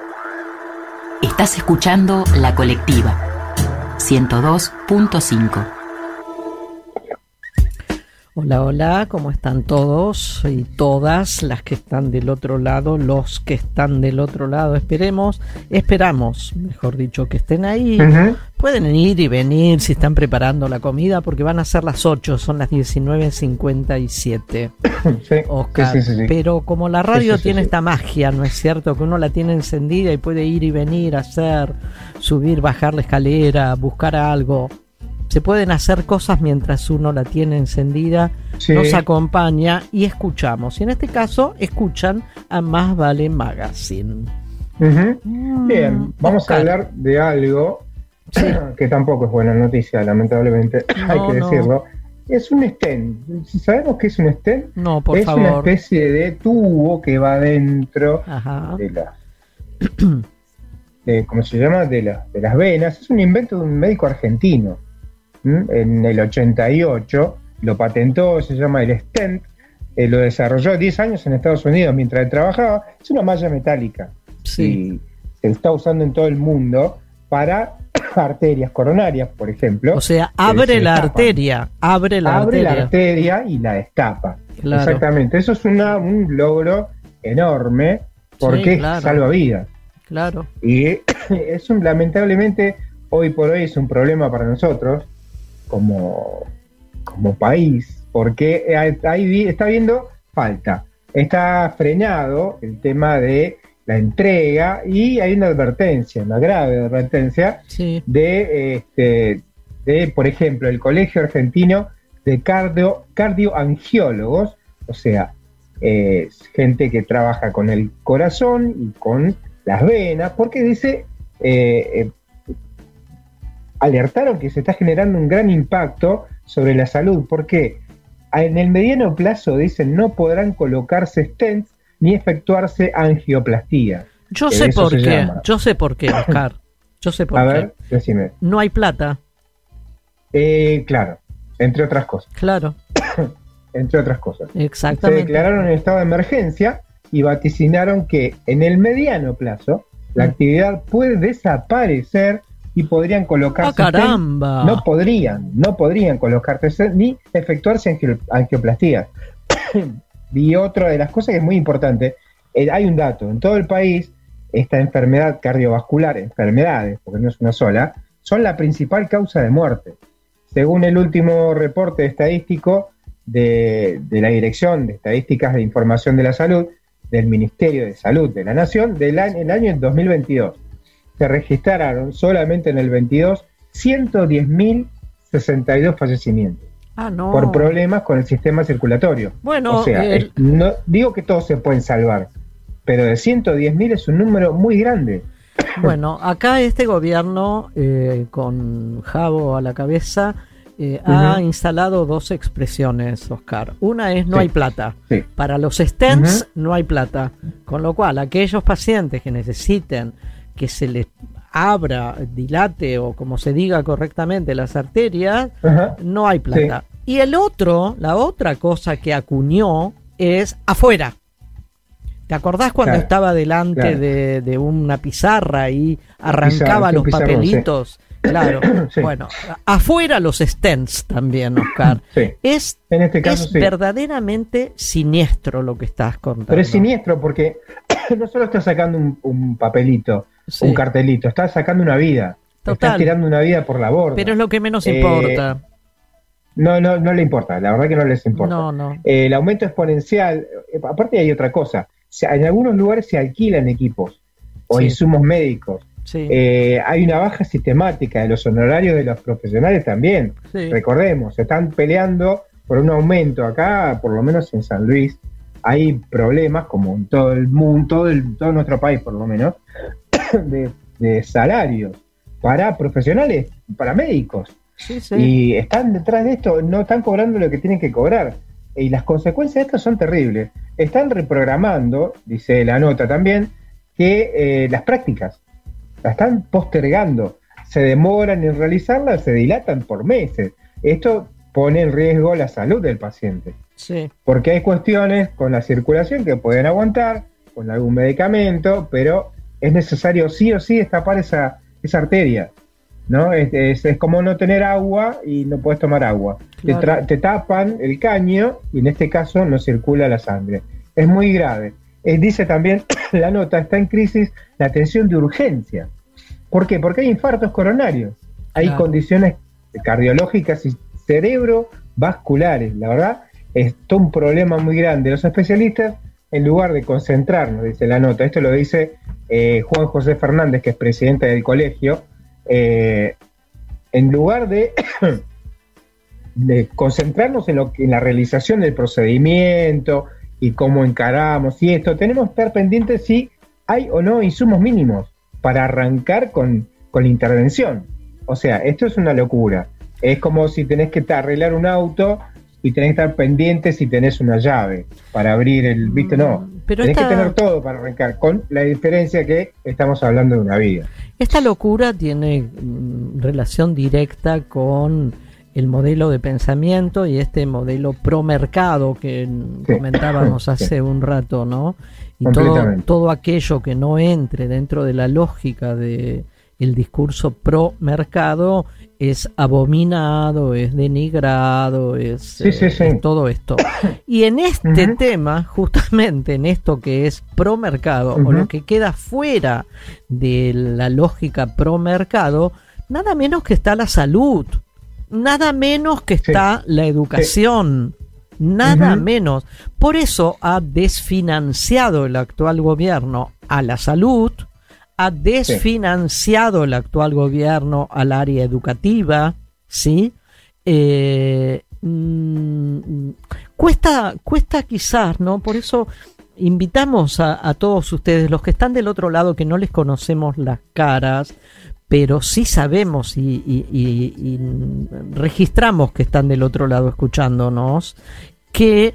Estás escuchando La Colectiva 102.5. Hola, hola, ¿cómo están todos y todas las que están del otro lado, los que están del otro lado? Esperamos, mejor dicho, que estén ahí. Pueden ir y venir si están preparando la comida, porque van a ser las 8, son las 19:57. Sí, Oscar, sí. pero como la radio tiene esta magia, ¿no es cierto? Que uno la tiene encendida y puede ir y venir, hacer, subir, bajar la escalera, buscar algo. Se pueden hacer cosas mientras uno la tiene encendida, nos acompaña y escuchamos. Y en este caso, escuchan a Más Vale Magazine. Bien, vamos Oscar. a hablar de algo que tampoco es buena noticia, lamentablemente, hay que decirlo. Es un stent. ¿Sabemos qué es un stent? No, por es favor. Una especie de tubo que va dentro de las... ¿cómo se llama? De las venas. Es un invento de un médico argentino. En el 88 lo patentó, se llama el stent, lo desarrolló 10 años en Estados Unidos mientras él trabajaba. Es una malla metálica y se está usando en todo el mundo para arterias coronarias, por ejemplo. O sea, abre la arteria y la destapa. Claro. Exactamente, eso es un logro enorme porque salva vidas. Claro. Y lamentablemente hoy por hoy es un problema para nosotros como país, porque ahí está habiendo falta. Está frenado el tema de la entrega y hay una grave advertencia de, por ejemplo, el Colegio Argentino de Cardioangiólogos, o sea, gente que trabaja con el corazón y con las venas, porque dice... alertaron que se está generando un gran impacto sobre la salud, porque en el mediano plazo, dicen, no podrán colocarse stents ni efectuarse angioplastia. Yo sé por qué, Oscar. Yo sé por qué. A ver, decime. No hay plata. Claro, entre otras cosas. Claro. Entre otras cosas. Exactamente. Se declararon en estado de emergencia y vaticinaron que en el mediano plazo la actividad puede desaparecer y podrían colocarse... caramba! No podrían colocarse ni efectuarse angioplastías. Y otra de las cosas que es muy importante, hay un dato, en todo el país, esta enfermedad cardiovascular, enfermedades, porque no es una sola, son la principal causa de muerte. Según el último reporte estadístico de la Dirección de Estadísticas de Información de la Salud, del Ministerio de Salud de la Nación, el año 2022. Se registraron solamente en el 22 110.062 fallecimientos por problemas con el sistema circulatorio. Bueno, o sea, no digo que todos se pueden salvar, pero de 110.000 es un número muy grande. Bueno, acá este gobierno, con Jabo a la cabeza, ha instalado dos expresiones, Oscar. Una es no hay plata. Para los stents no hay plata. Con lo cual, aquellos pacientes que necesiten que se les abra, dilate o como se diga correctamente las arterias, no hay plata. Y la otra cosa que acuñó es afuera. ¿Te acordás cuando estaba delante de una pizarra y arrancaba los papelitos? Claro. Bueno, afuera los stents también, Oscar. Es verdaderamente siniestro lo que estás contando. Pero es siniestro porque no solo estás sacando un papelito, un cartelito, estás sacando una vida. Estás tirando una vida por la borda. Pero es lo que menos importa. No le importa, la verdad que no les importa. El aumento exponencial, aparte hay otra cosa, en algunos lugares se alquilan equipos o insumos médicos. Hay una baja sistemática de los honorarios de los profesionales también. Recordemos, se están peleando por un aumento acá, por lo menos en San Luis. Hay problemas, como en todo el mundo, todo nuestro país por lo menos, de salarios para profesionales, para médicos. Y están detrás de esto, no están cobrando lo que tienen que cobrar. Y las consecuencias de esto son terribles. Están reprogramando, dice la nota también, que las prácticas la están postergando. Se demoran en realizarlas, se dilatan por meses. Esto pone en riesgo la salud del paciente. Porque hay cuestiones con la circulación que pueden aguantar, con algún medicamento, pero es necesario sí o sí destapar esa arteria, ¿no? Es como no tener agua y no puedes tomar agua. Claro. Te tapan el caño y en este caso no circula la sangre. Es muy grave. Dice también la nota, está en crisis la atención de urgencia. ¿Por qué? Porque hay infartos coronarios, hay condiciones cardiológicas y cerebrovasculares. La verdad, es todo un problema muy grande. Los especialistas, en lugar de concentrarnos, dice la nota, esto lo dice Juan José Fernández, que es presidente del colegio, en lugar de concentrarnos en la realización del procedimiento y cómo encaramos y esto, tenemos que estar pendientes si hay o no insumos mínimos para arrancar con la intervención. O sea, esto es una locura. Es como si tenés que arreglar un auto y tenés que estar pendiente si tenés una llave para abrir el... ¿Viste? No, pero tenés que tener todo para arrancar, con la diferencia que estamos hablando de una vida. Esta locura tiene relación directa con el modelo de pensamiento y este modelo pro mercado que comentábamos hace un rato, ¿no? Y todo aquello que no entre dentro de la lógica de el discurso pro mercado es abominado, es denigrado, es todo esto. Y en este tema, justamente en esto que es pro mercado, o lo que queda fuera de la lógica pro mercado, nada menos que está la salud, nada menos que está la educación, nada menos. Por eso ha desfinanciado el actual gobierno a la salud, ha desfinanciado el actual gobierno al área educativa, ¿sí? Cuesta quizás, ¿no? Por eso invitamos a todos ustedes, los que están del otro lado, que no les conocemos las caras, pero sí sabemos y registramos que están del otro lado escuchándonos, que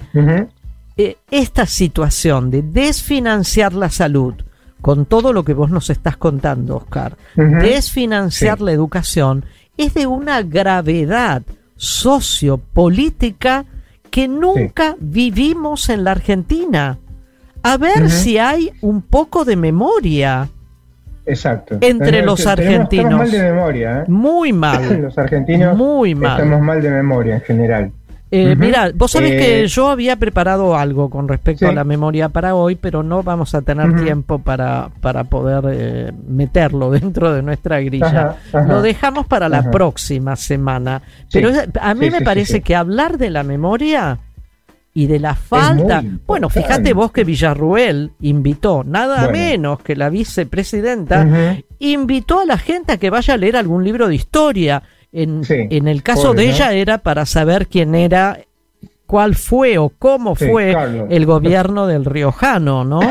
esta situación de desfinanciar la salud, con todo lo que vos nos estás contando, Oscar, desfinanciar la educación, es de una gravedad sociopolítica que nunca vivimos en la Argentina. A ver si hay un poco de memoria. Exacto. Entre los argentinos. Estamos mal de memoria, ¿eh? Muy mal. Los argentinos muy mal. Estamos mal de memoria en general. Mira, vos sabés que yo había preparado algo con respecto a la memoria para hoy, pero no vamos a tener tiempo para poder meterlo dentro de nuestra grilla. Lo dejamos para la próxima semana. Pero a mí me parece que hablar de la memoria y de la falta... Bueno, fíjate vos que Villarruel invitó, nada menos que la vicepresidenta, invitó a la gente a que vaya a leer algún libro de historia. En el caso de ella era para saber quién era, cuál fue o cómo fue el gobierno del riojano, ¿no?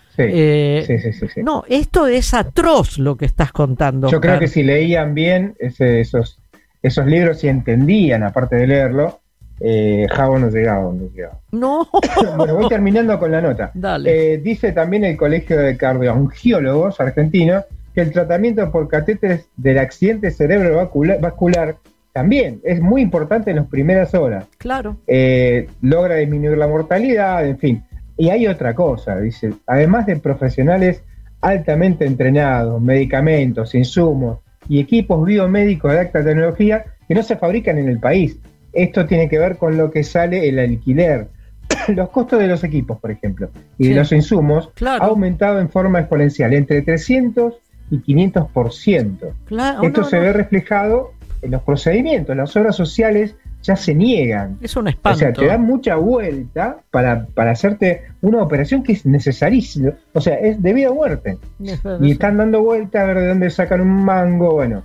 No, esto es atroz lo que estás contando. Yo creo que si leían bien esos libros y entendían, aparte de leerlo, Javo no llegaba. No. Bueno, voy terminando con la nota. Dale. Dice también el Colegio de Cardiólogos argentinos que el tratamiento por catéteres del accidente cerebrovascular también es muy importante en las primeras horas. Claro. Logra disminuir la mortalidad, en fin. Y hay otra cosa, dice, además de profesionales altamente entrenados, medicamentos, insumos y equipos biomédicos de alta tecnología que no se fabrican en el país. Esto tiene que ver con lo que sale el alquiler. Los costos de los equipos, por ejemplo, y de los insumos ha aumentado en forma exponencial, entre 300 y 500%. Esto se ve reflejado en los procedimientos. Las obras sociales ya se niegan. Es un espanto. O sea, te dan mucha vuelta para hacerte una operación que es necesarísima. O sea, es de vida o muerte. Y están dando vuelta a ver de dónde sacan un mango. Bueno,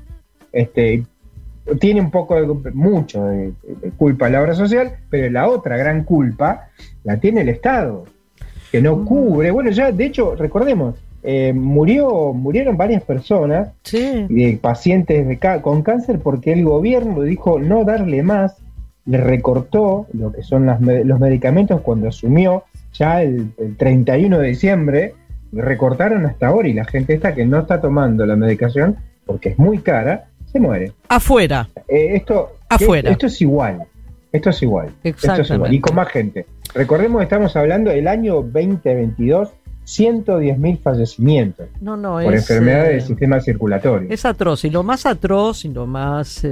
tiene un poco mucho de culpa la obra social, pero la otra gran culpa la tiene el Estado, que no cubre. Bueno, ya, de hecho, recordemos, murieron varias personas, pacientes con cáncer, porque el gobierno dijo no darle más, le recortó lo que son los medicamentos cuando asumió ya el 31 de diciembre, recortaron hasta ahora, y la gente esta que no está tomando la medicación porque es muy cara, se muere. Afuera. Esto es igual. Exactamente. Y con más gente. Recordemos que estamos hablando del año 2022, 110.000 fallecimientos por enfermedades del sistema circulatorio. Es atroz, y lo más atroz y lo más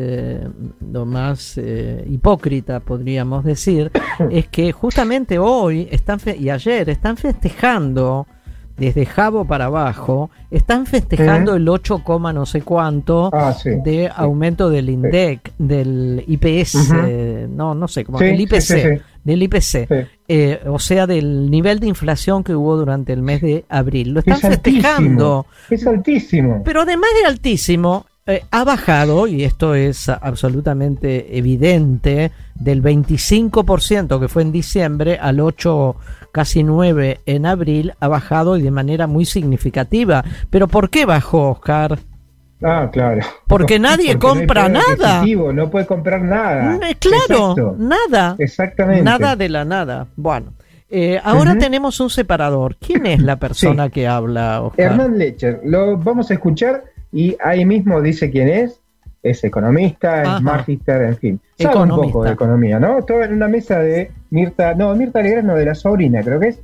hipócrita, podríamos decir, es que justamente hoy y ayer están festejando, desde Jabo para abajo, están festejando el 8, no sé cuánto de aumento del INDEC, del IPS, no sé, como del IPC, del IPC, o sea, del nivel de inflación que hubo durante el mes de abril. Lo están festejando. Es altísimo. Pero además de altísimo, ha bajado, y esto es absolutamente evidente, del 25% que fue en diciembre al 8, casi 9 en abril, ha bajado y de manera muy significativa. ¿Pero por qué bajó, Oscar? Ah, claro. Porque nadie compra nada. No puede comprar nada. Claro, exacto. Nada. Exactamente. Nada de la nada. Bueno, ahora tenemos un separador. ¿Quién es la persona que habla, Oscar? Hernán Lecher. Lo vamos a escuchar y ahí mismo dice quién es. Es economista, es magíster, en fin. Sabe un poco de economía, ¿no? Todo en una mesa de Mirta Legrand, de la sobrina, creo que es.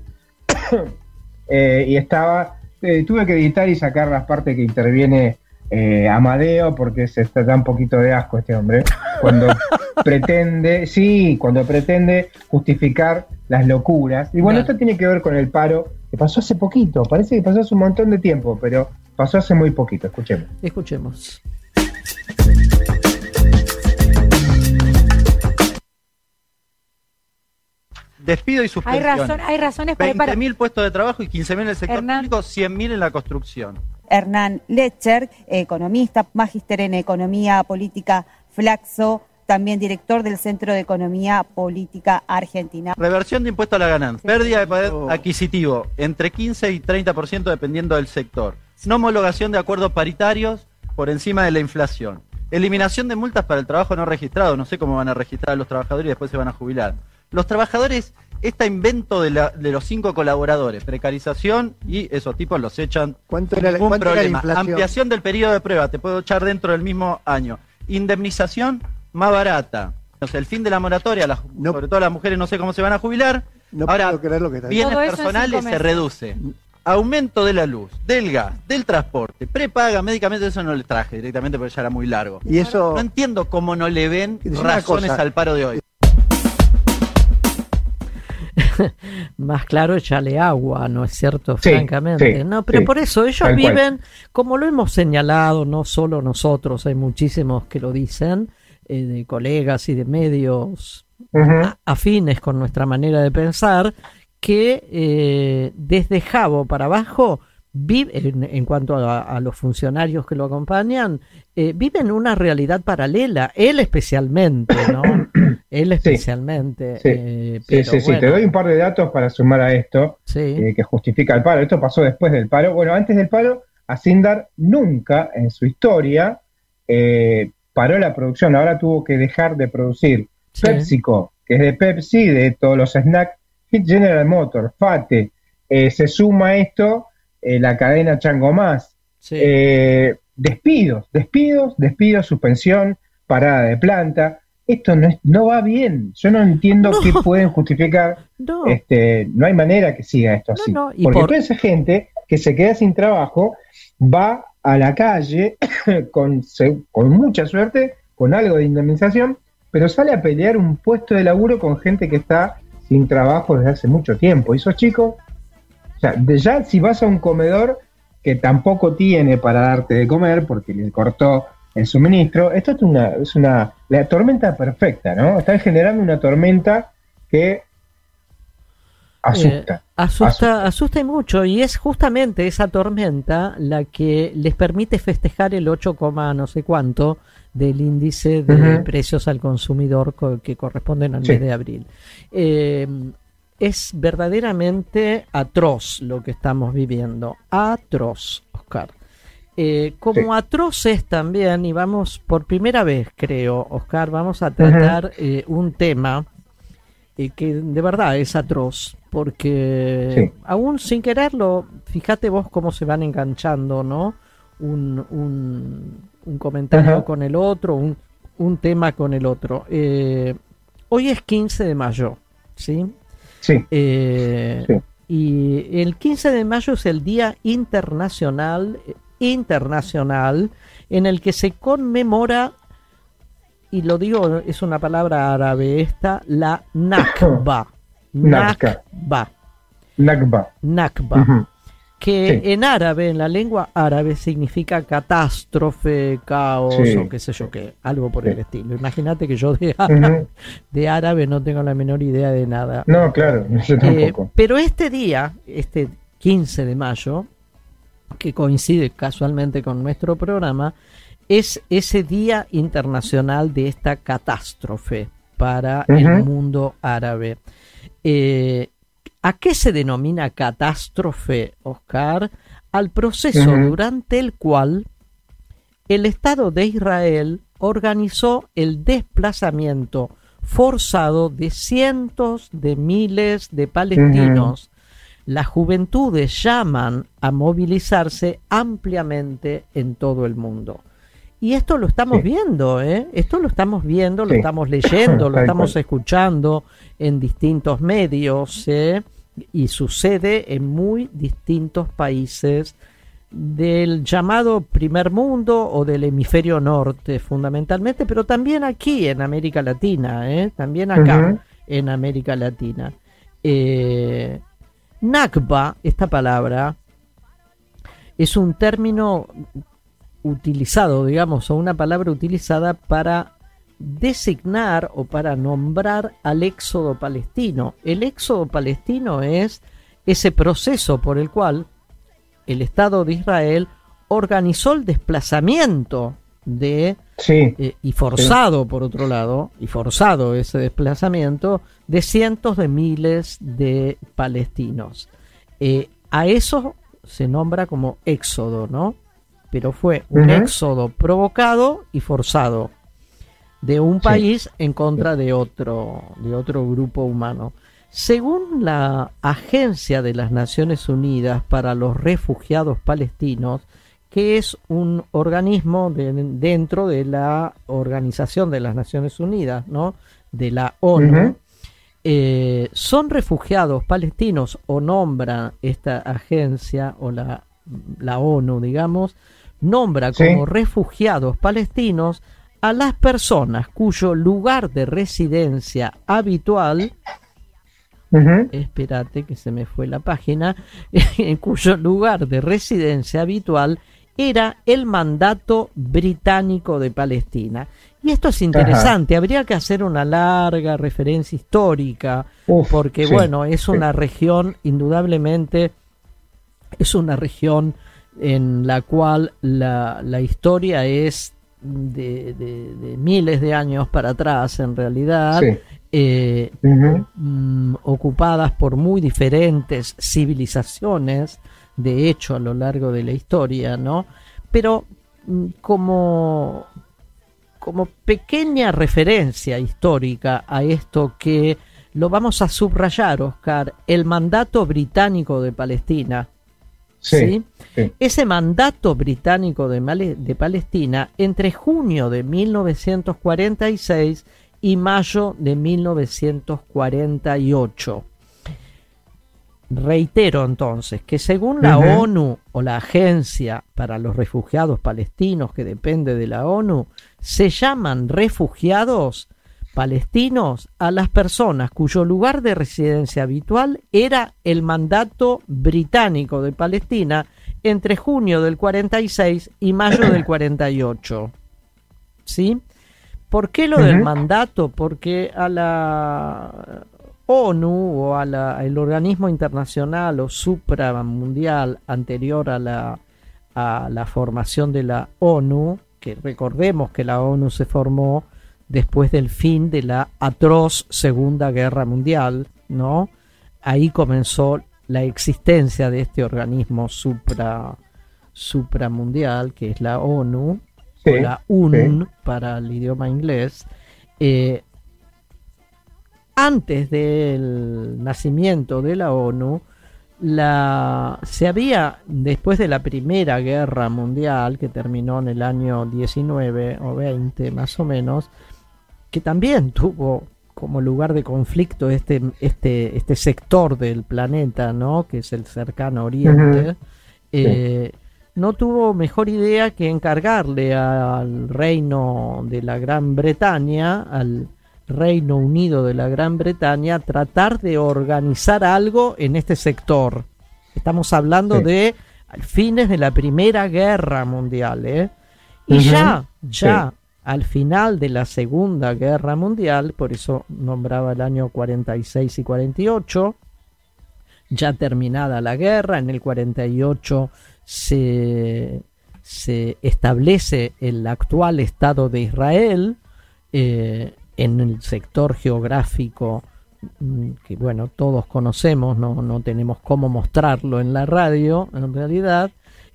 Y estaba, tuve que editar y sacar las partes que interviene Amadeo, porque se da un poquito de asco este hombre. Cuando pretende justificar las locuras. Y bueno, esto tiene que ver con el paro, que pasó hace poquito. Parece que pasó hace un montón de tiempo, pero pasó hace muy poquito. Escuchemos. Despido y suspensión. Hay razones para... 20.000 puestos de trabajo y 15.000 en el sector público, 100.000 en la construcción. Hernán Lecher, economista, magíster en Economía Política Flaxo, también director del Centro de Economía Política Argentina. Reversión de impuesto a la ganancia. Pérdida de poder adquisitivo, entre 15 y 30% dependiendo del sector. No homologación de acuerdos paritarios por encima de la inflación. Eliminación de multas para el trabajo no registrado. No sé cómo van a registrar a los trabajadores y después se van a jubilar. Los trabajadores, este invento de los 5 colaboradores, precarización, y esos tipos los echan. ¿Cuánto era la inflación? Ampliación del periodo de prueba, te puedo echar dentro del mismo año. Indemnización más barata. O sea, el fin de la moratoria, sobre todo las mujeres no sé cómo se van a jubilar. Ahora, puedo creer lo que está bienes personales se reduce. Aumento de la luz, del gas, del transporte, prepaga, medicamentos, eso no le traje directamente porque ya era muy largo. Y eso... No entiendo cómo no le ven razones al paro de hoy. Más claro, echarle agua, ¿no es cierto? Francamente. Sí, no, pero por eso ellos viven, como lo hemos señalado, no solo nosotros, hay muchísimos que lo dicen, de colegas y de medios afines con nuestra manera de pensar, que desde Jabo para abajo, en cuanto a los funcionarios que lo acompañan, viven una realidad paralela, él especialmente, ¿no? Él especialmente. Sí, bueno. Te doy un par de datos para sumar a esto, que justifica el paro. Esto pasó después del paro. Bueno, antes del paro, Acindar nunca en su historia paró la producción. Ahora tuvo que dejar de producir. PepsiCo, que es de Pepsi, de todos los snacks, General Motors, FATE, se suma a esto la cadena Chango Más. Despidos, suspensión, parada de planta. Esto no va bien. Yo no entiendo qué pueden justificar. No hay manera que siga esto así. Porque toda esa gente que se queda sin trabajo va a la calle con mucha suerte, con algo de indemnización, pero sale a pelear un puesto de laburo con gente que está sin trabajo desde hace mucho tiempo. Y esos chicos, o sea, ya si vas a un comedor que tampoco tiene para darte de comer porque le cortó el suministro, esto es la tormenta perfecta, ¿no? Están generando una tormenta que asusta. Asusta y mucho, y es justamente esa tormenta la que les permite festejar el 8, no sé cuánto del índice de precios al consumidor que corresponden al mes de abril. Es verdaderamente atroz lo que estamos viviendo. Atroz, Oscar. Como atroz es también, y vamos por primera vez, creo, Oscar, vamos a tratar un tema que de verdad es atroz, porque aún sin quererlo, fíjate vos cómo se van enganchando, ¿no? Un comentario con el otro, un tema con el otro. Hoy es 15 de mayo, ¿sí? Y el 15 de mayo es el Día Internacional en el que se conmemora, y lo digo, es una palabra árabe esta, la Nakba. Nakba. Uh-huh. Que sí, en árabe, en la lengua árabe, significa catástrofe, caos, sí, o qué sé yo qué, algo por el estilo. Imagínate que yo de árabe no tengo la menor idea de nada. No, claro, yo tampoco. Pero este día, este 15 de mayo, que coincide casualmente con nuestro programa, es ese Día Internacional de esta catástrofe para el mundo árabe. ¿A qué se denomina catástrofe, Oscar? Al proceso durante el cual el Estado de Israel organizó el desplazamiento forzado de cientos de miles de palestinos. Las juventudes llaman a movilizarse ampliamente en todo el mundo. Y esto lo estamos viendo, ¿eh? Esto lo estamos viendo, lo estamos leyendo, lo estamos escuchando en distintos medios, y sucede en muy distintos países del llamado primer mundo o del hemisferio norte fundamentalmente, pero también aquí en América Latina, también acá en América Latina. Nakba, esta palabra, es un término utilizado, digamos, o una palabra utilizada para designar o para nombrar al éxodo palestino. El éxodo palestino es ese proceso por el cual el Estado de Israel organizó el desplazamiento de y forzado, por otro lado, y forzado ese desplazamiento de cientos de miles de palestinos. A eso se nombra como éxodo, ¿no? Pero fue un éxodo provocado y forzado de un país en contra de otro grupo humano. Según la Agencia de las Naciones Unidas para los Refugiados Palestinos, que es un organismo dentro de la Organización de las Naciones Unidas, ¿no?, de la ONU, son refugiados palestinos, o nombra esta agencia, o la ONU, digamos, nombra como refugiados palestinos a las personas cuyo lugar de residencia habitual, espérate que se me fue la página, cuyo lugar de residencia habitual era el mandato británico de Palestina. Y esto es interesante, habría que hacer una larga referencia histórica, porque bueno, es una región, indudablemente, es una región en la cual la historia es de miles de años para atrás, en realidad, ocupadas por muy diferentes civilizaciones, de hecho, a lo largo de la historia, ¿no? Pero como pequeña referencia histórica a esto, que lo vamos a subrayar, Oscar, el mandato británico de Palestina. ¿Sí? Ese mandato británico de Palestina entre junio de 1946 y mayo de 1948. Reitero entonces que según la ONU, o la Agencia para los Refugiados Palestinos, que depende de la ONU, se llaman refugiados palestinos a las personas cuyo lugar de residencia habitual era el mandato británico de Palestina entre junio del 46 y mayo del 48. ¿Sí? ¿Por qué lo del mandato? Porque a la ONU o el organismo internacional o supramundial anterior a la formación de la ONU, que recordemos que la ONU se formó después del fin de la atroz Segunda Guerra Mundial, ¿no? Ahí comenzó la existencia de este organismo supramundial, que es la ONU, o la UNUN para el idioma inglés. Antes del nacimiento de la ONU, después de la Primera Guerra Mundial, que terminó en el año 19 o 20 más o menos, que también tuvo como lugar de conflicto este sector del planeta, ¿no? Que es el cercano oriente, no tuvo mejor idea que encargarle al Reino de la Gran Bretaña, al Reino Unido de la Gran Bretaña, tratar de organizar algo en este sector. Estamos hablando de fines de la Primera Guerra Mundial, y ya al final de la Segunda Guerra Mundial, por eso nombraba el año 46 y 48, ya terminada la guerra, en el 48 se establece el actual Estado de Israel, en el sector geográfico que, bueno, todos conocemos, no tenemos cómo mostrarlo en la radio, en realidad.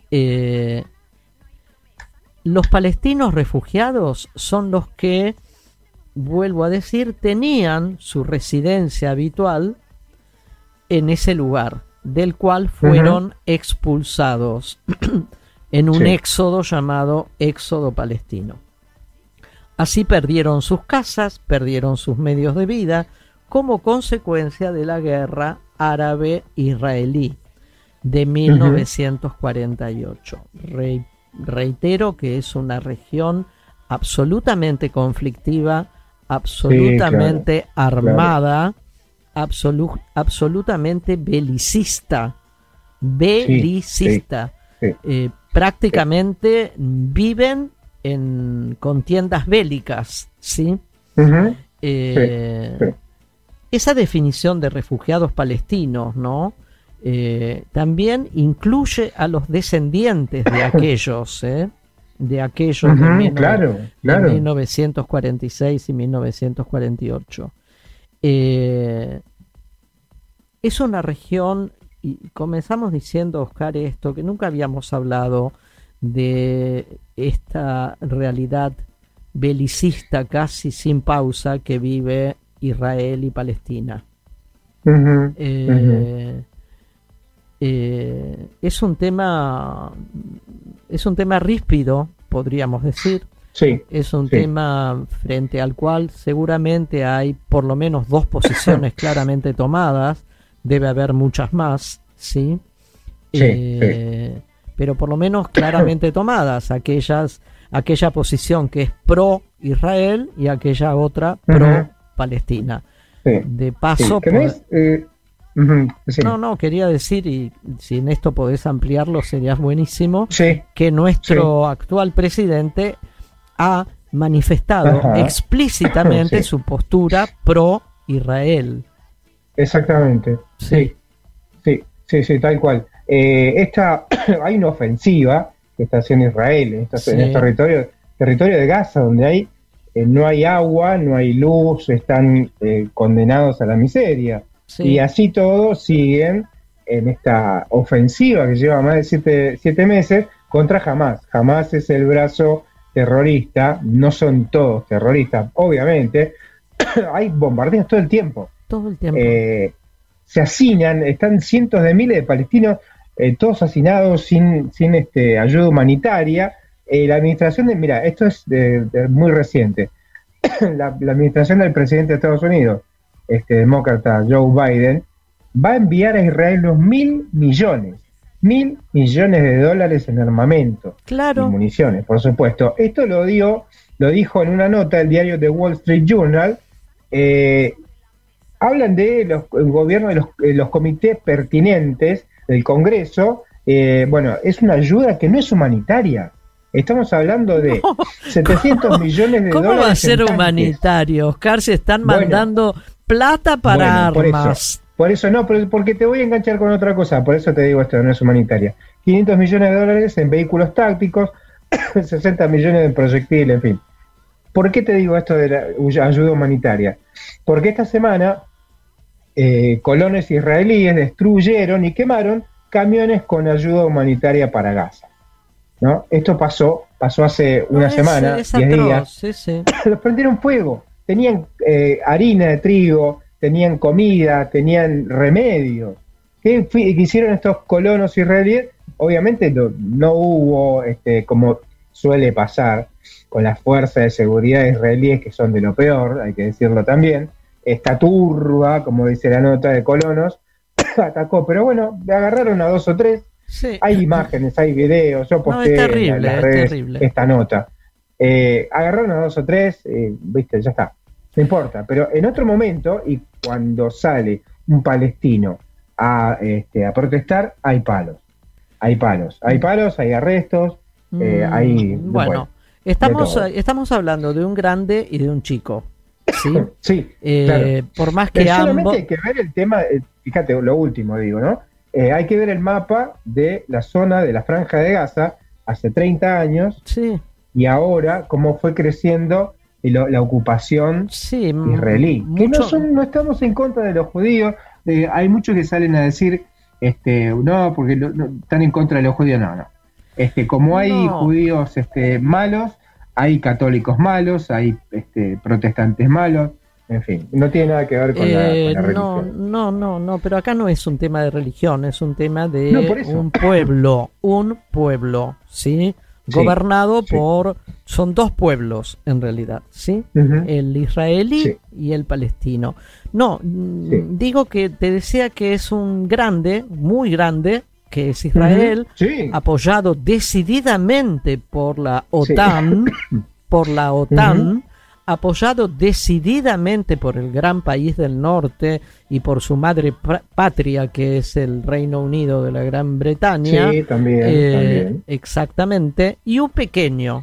Los palestinos refugiados son los que, vuelvo a decir, tenían su residencia habitual en ese lugar, del cual fueron expulsados en un éxodo llamado éxodo palestino. Así perdieron sus casas, perdieron sus medios de vida, como consecuencia de la guerra árabe-israelí de 1948. Reitero que es una región absolutamente conflictiva, absolutamente armada, absolutamente belicista. Prácticamente viven en contiendas bélicas, ¿sí? Esa definición de refugiados palestinos, ¿no? También incluye a los descendientes de aquellos, de 1946 y 1948. Es una región, y comenzamos diciendo, Oscar, esto, que nunca habíamos hablado de esta realidad belicista casi sin pausa que vive Israel y Palestina. Es un tema ríspido, podríamos decir. Es un tema frente al cual seguramente hay por lo menos dos posiciones claramente tomadas. Debe haber muchas más, ¿sí? Pero por lo menos claramente tomadas, aquella posición que es pro Israel y aquella otra pro Palestina. De paso, quería decir, y si en esto podés ampliarlo serías buenísimo, que nuestro actual presidente ha manifestado explícitamente su postura pro Israel. Exactamente, sí, tal cual. Hay una ofensiva que está haciendo Israel en el territorio de Gaza, donde no hay agua, no hay luz, están condenados a la miseria. Y así todos siguen en esta ofensiva que lleva más de 7 meses contra Hamás. Hamás es el brazo terrorista, no son todos terroristas, obviamente. Hay bombardeos todo el tiempo. Se hacinan, están cientos de miles de palestinos, todos hacinados sin ayuda humanitaria. La administración esto es muy reciente. La administración del presidente de Estados Unidos, demócrata Joe Biden, va a enviar a Israel unos $1.000 millones de dólares en armamento y municiones, por supuesto. Esto lo dijo en una nota el diario The Wall Street Journal. Hablan de el gobierno, de los comités pertinentes del Congreso. Es una ayuda que no es humanitaria. Estamos hablando de 700 millones de dólares. ¿Cómo va a ser humanitario, Oscar? Se están mandando plata para armas. Por eso no, porque te voy a enganchar con otra cosa. Por eso te digo esto, no es humanitaria. 500 millones de dólares en vehículos tácticos, 60 millones en proyectiles, en fin. ¿Por qué te digo esto de la ayuda humanitaria? Porque esta semana colonos israelíes destruyeron y quemaron camiones con ayuda humanitaria para Gaza, ¿no? Esto pasó hace una semana, 10 días. Los prendieron fuego. Tenían harina de trigo, tenían comida, tenían remedios. ¿Qué hicieron estos colonos israelíes? Obviamente no hubo, como suele pasar con las fuerzas de seguridad israelíes, que son de lo peor, hay que decirlo también. esta turba, como dice la nota de colonos, atacó, pero bueno, le agarraron a 2 o 3. Sí. Hay imágenes, hay videos, yo posté en las redes esta nota. Agarraron a 2 o 3, viste, ya está, no importa, pero en otro momento, y cuando sale un palestino a protestar, hay palos, hay arrestos, hay... Bueno, estamos hablando de un grande y de un chico. Sí, sí, claro. Por más que solamente hay que ver el tema, fíjate, lo último digo, ¿no? Hay que ver el mapa de la zona de la Franja de Gaza hace 30 años, sí, y ahora cómo fue creciendo la ocupación israelí. Que no estamos en contra de los judíos, hay muchos que salen a decir, no, porque no, están en contra de los judíos, no. Como hay judíos malos, hay católicos malos, hay protestantes malos, en fin, no tiene nada que ver con la religión. No, pero acá no es un tema de religión, es un tema de un pueblo, ¿sí? Gobernado por, son 2 pueblos en realidad, ¿sí? Uh-huh. El israelí y el palestino. Digo que te decía que es un grande, muy grande, que es Israel, apoyado decididamente por la OTAN, apoyado decididamente por el gran país del norte y por su madre patria, que es el Reino Unido de la Gran Bretaña. Sí, también. Exactamente. Y un pequeño.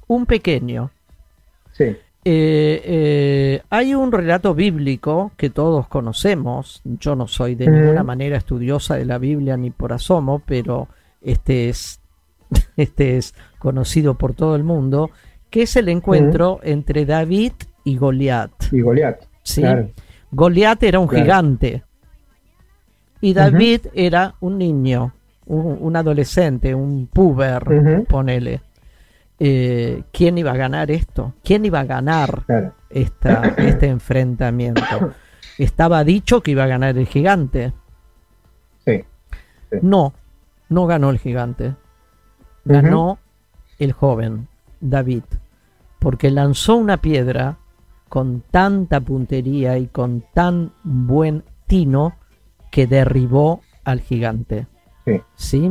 Sí. Hay un relato bíblico que todos conocemos. Yo no soy de ninguna manera estudiosa de la Biblia ni por asomo, pero este es conocido por todo el mundo, que es el encuentro entre David y Goliat. ¿Sí? Claro. Goliat era un gigante y David era un niño, un adolescente, un puber, ponele. ¿Quién iba a ganar esto? ¿Quién iba a ganar este enfrentamiento? Estaba dicho que iba a ganar el gigante. Sí. No ganó el gigante. Ganó el joven David, porque lanzó una piedra con tanta puntería y con tan buen tino que derribó al gigante. ¿Sí?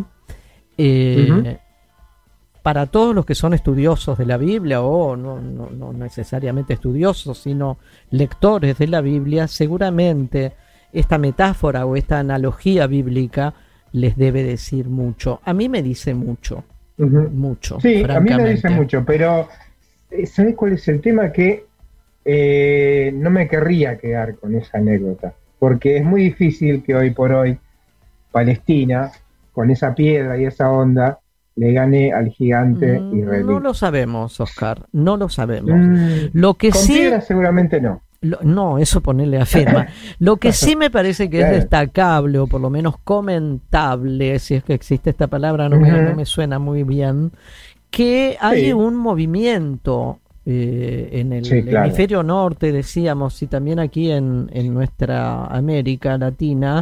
Para todos los que son estudiosos de la Biblia, o no necesariamente estudiosos, sino lectores de la Biblia, seguramente esta metáfora o esta analogía bíblica les debe decir mucho. A mí me dice mucho. Mucho. Sí, a mí me dice mucho, pero ¿sabes cuál es el tema? Que no me querría quedar con esa anécdota, porque es muy difícil que hoy por hoy Palestina, con esa piedra y esa onda, le gane al gigante israelí. No lo sabemos, Oscar, no lo sabemos. Lo que con piedra seguramente no. No, eso ponerle a firma. Lo que sí me parece que es destacable, o por lo menos comentable, si es que existe esta palabra, no me suena muy bien, que hay un movimiento en el hemisferio norte, decíamos, y también aquí en nuestra América Latina,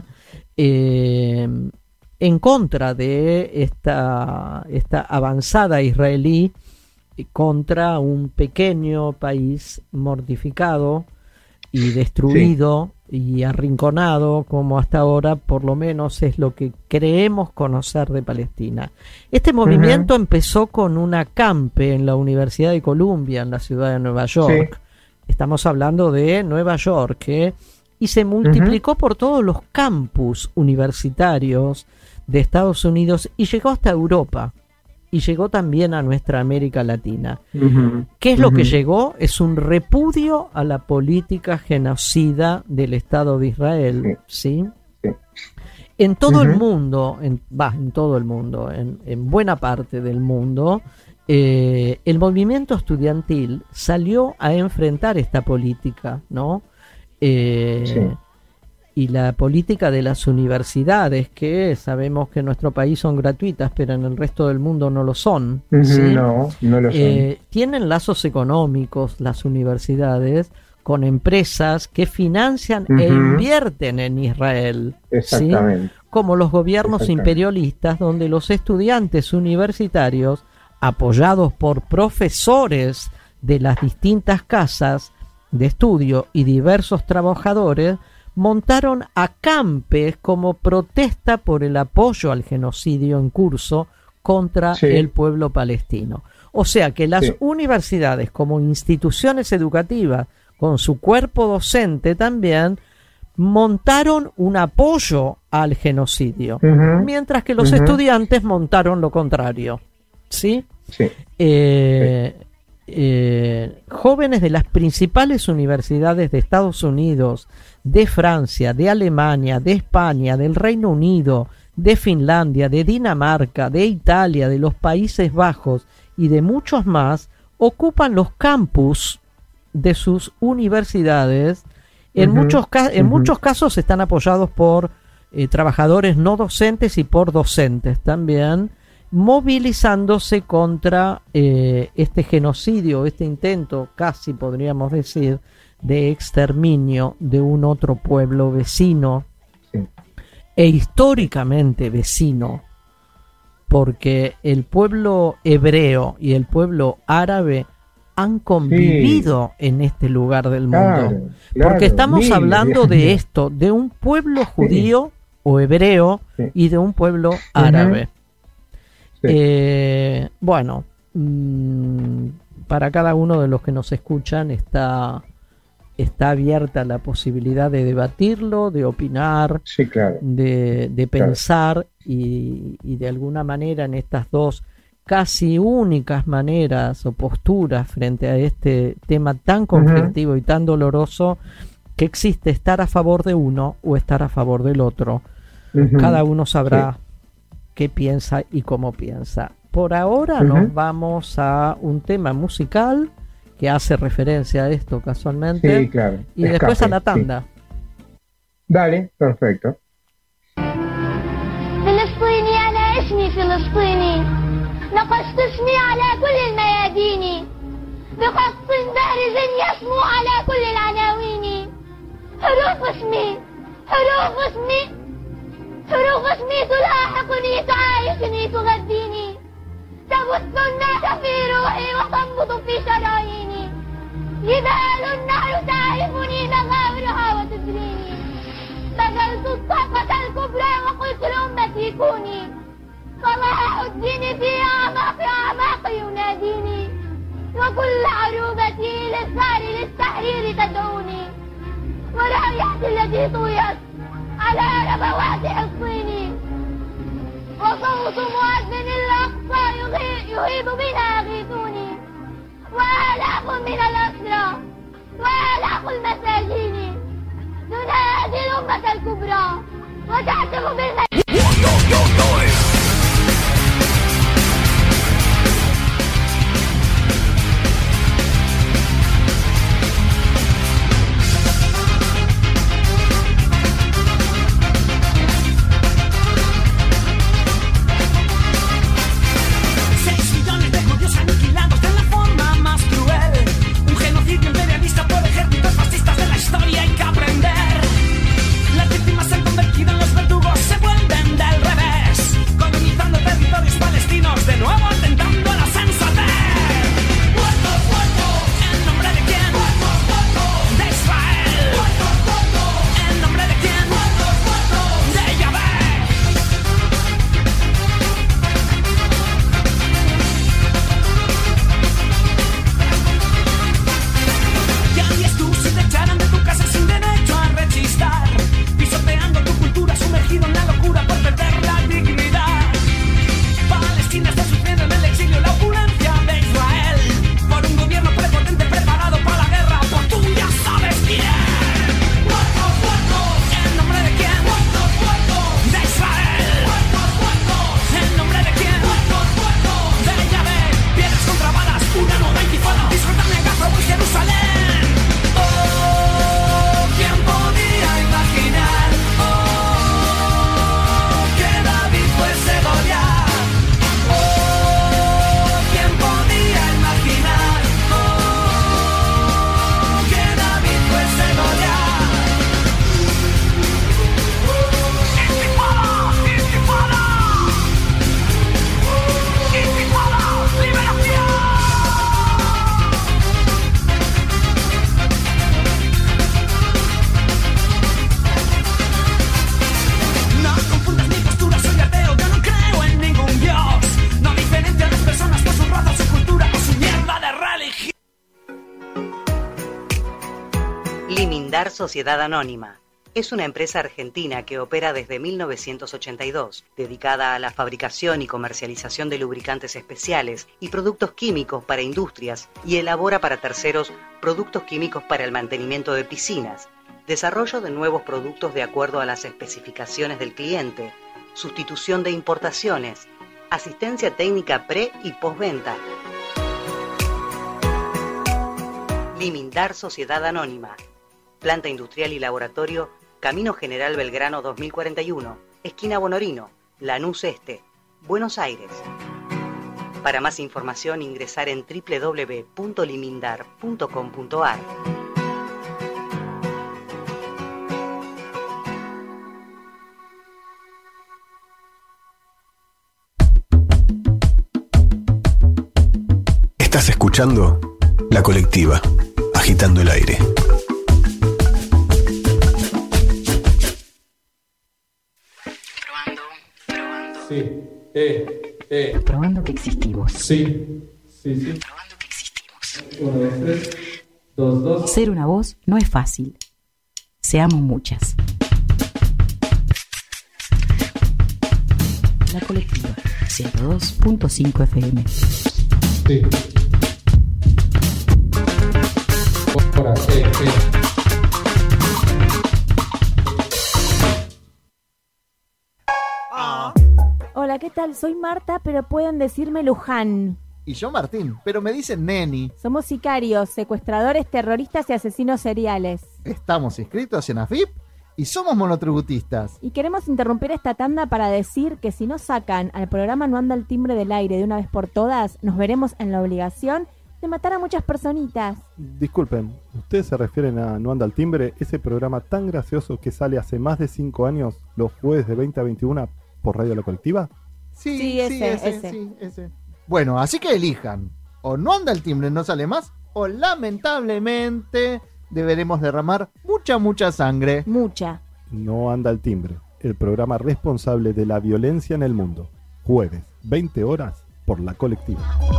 en contra de esta avanzada israelí contra un pequeño país mortificado y destruido y arrinconado, como hasta ahora por lo menos es lo que creemos conocer de Palestina. Este movimiento empezó con un acampe en la Universidad de Columbia, en la ciudad de Nueva York. Estamos hablando de Nueva York, y se multiplicó por todos los campus universitarios de Estados Unidos y llegó hasta Europa. Y llegó también a nuestra América Latina. ¿Qué es lo que llegó? Es un repudio a la política genocida del Estado de Israel, ¿sí? En todo el mundo, en buena parte del mundo, el movimiento estudiantil salió a enfrentar esta política, ¿no? Y la política de las universidades, que sabemos que en nuestro país son gratuitas, pero en el resto del mundo no lo son. ¿Sí? No lo son. Tienen lazos económicos las universidades con empresas que financian e invierten en Israel. Exactamente. ¿Sí? Como los gobiernos imperialistas, donde los estudiantes universitarios, apoyados por profesores de las distintas casas, de estudio y diversos trabajadores montaron acampes como protesta por el apoyo al genocidio en curso contra el pueblo palestino. O sea que las universidades como instituciones educativas, con su cuerpo docente también, montaron un apoyo al genocidio, mientras que los estudiantes montaron lo contrario. ¿Sí? Jóvenes de las principales universidades de Estados Unidos, de Francia, de Alemania, de España, del Reino Unido, de Finlandia, de Dinamarca, de Italia, de los Países Bajos y de muchos más, ocupan los campus de sus universidades. En muchos casos están apoyados por trabajadores no docentes y por docentes también, movilizándose contra este genocidio, este intento, casi podríamos decir, de exterminio de un otro pueblo vecino, e históricamente vecino, porque el pueblo hebreo y el pueblo árabe han convivido en este lugar del mundo, porque estamos hablando de esto, de un pueblo judío o hebreo y de un pueblo árabe. Bueno, para cada uno de los que nos escuchan está abierta la posibilidad de debatirlo, de opinar, de pensar y de alguna manera en estas dos casi únicas maneras o posturas frente a este tema tan conflictivo y tan doloroso que existe, estar a favor de uno o estar a favor del otro. Cada uno sabrá qué piensa y cómo piensa. Por ahora nos vamos a un tema musical que hace referencia a esto casualmente, y después a la tanda. Dale, perfecto. فلسطيني أنا اسمي فلسطيني نقشت اسمي على كل الميادين بخط بارز يسمو على كل العناوين حروف اسمي حروف اسمي حروف اسمي تلاحقني تعايشني تغذيني تبث الناس في روحي وتنبض في شراييني جبال النهر تعرفني مغاورها وتدريني بذلت الطاقة الكبرى وقلت لأمتي كوني صلاح الدين في أعماق يناديني وكل عروبتي للثار للتحرير تدعوني ورايحتي التي طويت على ربوات حصيني وصوت مؤذن الأقصى يهيب بنا أغيثوني وآلاف من الأسرى وآلاف المساجين تنادي الأمة الكبرى وتعتم Hay que aprender. Las víctimas se han convertido en los verdugos, se vuelven del revés. Limindar Sociedad Anónima. Es una empresa argentina que opera desde 1982, dedicada a la fabricación y comercialización de lubricantes especiales y productos químicos para industrias, y elabora para terceros productos químicos para el mantenimiento de piscinas, desarrollo de nuevos productos de acuerdo a las especificaciones del cliente, sustitución de importaciones, asistencia técnica pre- y postventa. Limindar Sociedad Anónima. Planta industrial y laboratorio, Camino General Belgrano 2041, esquina Bonorino, Lanús Este, Buenos Aires. Para más información ingresar en www.limindar.com.ar. Estás escuchando La Colectiva, agitando el aire. Sí, Probando que existimos. Sí. Probando que existimos. 1, 2, 3, 2, 2. Ser una voz no es fácil. Seamos muchas. La Colectiva, 102.5 FM. Sí. Ahora, Hola, ¿qué tal? Soy Marta, pero pueden decirme Luján. Y yo Martín, pero me dicen Neni. Somos sicarios, secuestradores, terroristas y asesinos seriales. Estamos inscritos en AFIP y somos monotributistas. Y queremos interrumpir esta tanda para decir que si no sacan al programa No Anda el Timbre del Aire de una vez por todas, nos veremos en la obligación de matar a muchas personitas. Disculpen, ¿ustedes se refieren a No Anda el Timbre, ese programa tan gracioso que sale hace más de 5 años, los jueves de 20 a 21 por Radio La Colectiva? Sí, ese. Bueno, así que elijan. O No Anda el Timbre, no sale más, o lamentablemente deberemos derramar mucha sangre. Mucha. No Anda el Timbre, el programa responsable de la violencia en el mundo. Jueves, 20 horas, por La Colectiva.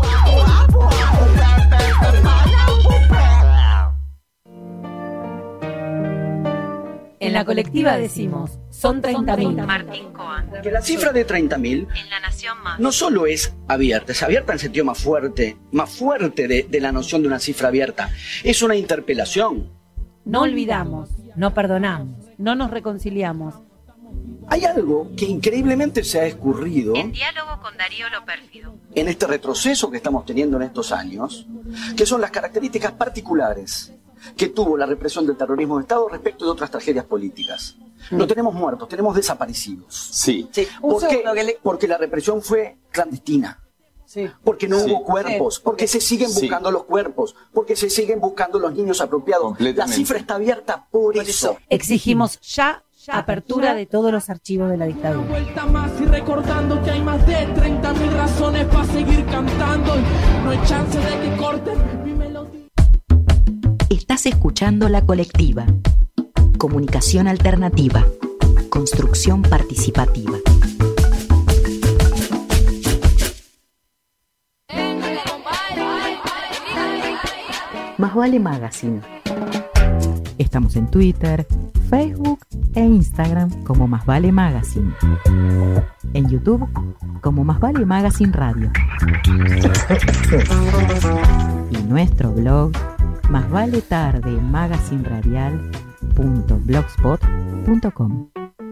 En La Colectiva decimos, son 30.000. Martín Coan. Que la cifra de 30.000 en La Nación Más no solo es abierta en sentido más fuerte de la noción de una cifra abierta. Es una interpelación. No olvidamos, no perdonamos, no nos reconciliamos. Hay algo que increíblemente se ha escurrido En diálogo con Darío Lo Pérfido. en este retroceso que estamos teniendo en estos años, que son las características particulares que tuvo la represión del terrorismo de Estado respecto de otras tragedias políticas. No tenemos muertos, tenemos desaparecidos. Sí. ¿Por qué? Porque la represión fue clandestina. Sí. Porque no hubo cuerpos, porque se siguen buscando los cuerpos, porque se siguen buscando los niños apropiados. La cifra está abierta por eso. Exigimos ya apertura de todos los archivos de la dictadura. Vuelta más y recordando que hay más de 30.000 razones para seguir cantando. No hay chance de que corten mi melodía. Estás escuchando La Colectiva. Comunicación alternativa. Construcción participativa. Más Vale Magazine. Estamos en Twitter, Facebook e Instagram como Más Vale Magazine. En YouTube como Más Vale Magazine Radio. Y nuestro blog másvaletarde.magazineradial.blogspot.com.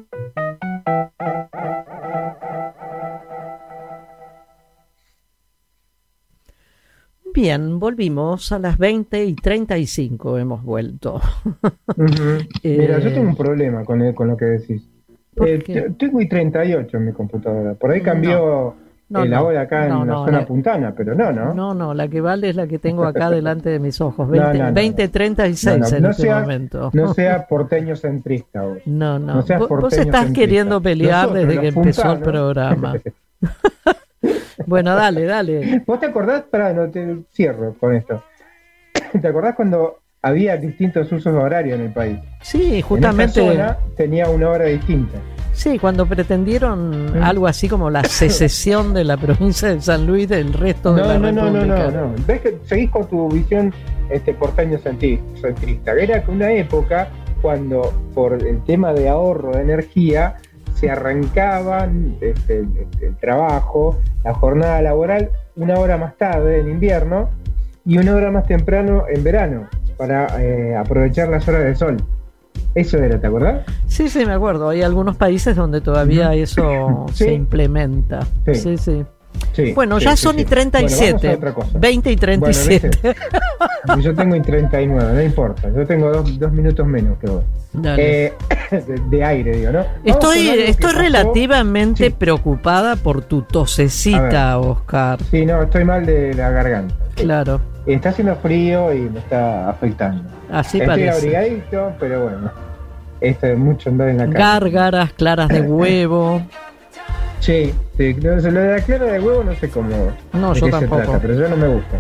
Bien, volvimos a las 20:35, hemos vuelto. Mira, yo tengo un problema con lo que decís. Tengo i38 en mi computadora, por ahí cambió la hora acá en la zona puntana, pero no. No, la que vale es la que tengo acá delante de mis ojos, 2036 en este momento. No sea porteño centrista vos. No. Vos estás centrista. Queriendo pelear desde que empezó el programa. Bueno, dale. ¿Vos te acordás? No te cierro con esto. ¿Te acordás cuando había distintos usos horarios en el país? Sí, justamente. En esa zona tenía una hora distinta. Sí, cuando pretendieron algo así como la secesión de la provincia de San Luis del resto de la República. No. Ves que seguís con tu visión porteño centrista. Era que una época cuando por el tema de ahorro de energía se arrancaban el trabajo, la jornada laboral, 1 hora más tarde en invierno y 1 hora más temprano en verano, para aprovechar las horas de sol. Eso era, ¿te acordás? Sí, me acuerdo. Hay algunos países donde todavía eso se implementa. Sí. Bueno, ya son y 37. Bueno, 20 y 37. Bueno, yo tengo y 39, no importa. Yo tengo 2 minutos menos que vos. De aire, digo, ¿no? Estoy relativamente preocupada por tu tosecita, Oscar. Sí, no, estoy mal de la garganta. Claro. Está haciendo frío y me está afectando. Así estoy parece. abrigadito, pero bueno. Esto es mucho andar en la calle. Gárgaras, claras de huevo. Sí. No, lo de la clara de huevo no sé cómo. No, yo tampoco. Trata, pero ya no me gusta.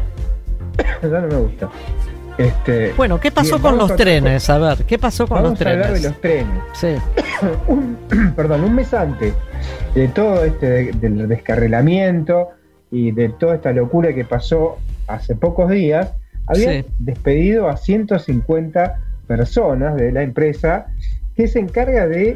Bueno, ¿qué pasó con los trenes? A ver, ¿qué pasó con los trenes? Vamos a hablar de los trenes. Sí. Un mes antes de todo del descarrilamiento y de toda esta locura que pasó hace pocos días, habían despedido a 150 personas de la empresa que se encarga de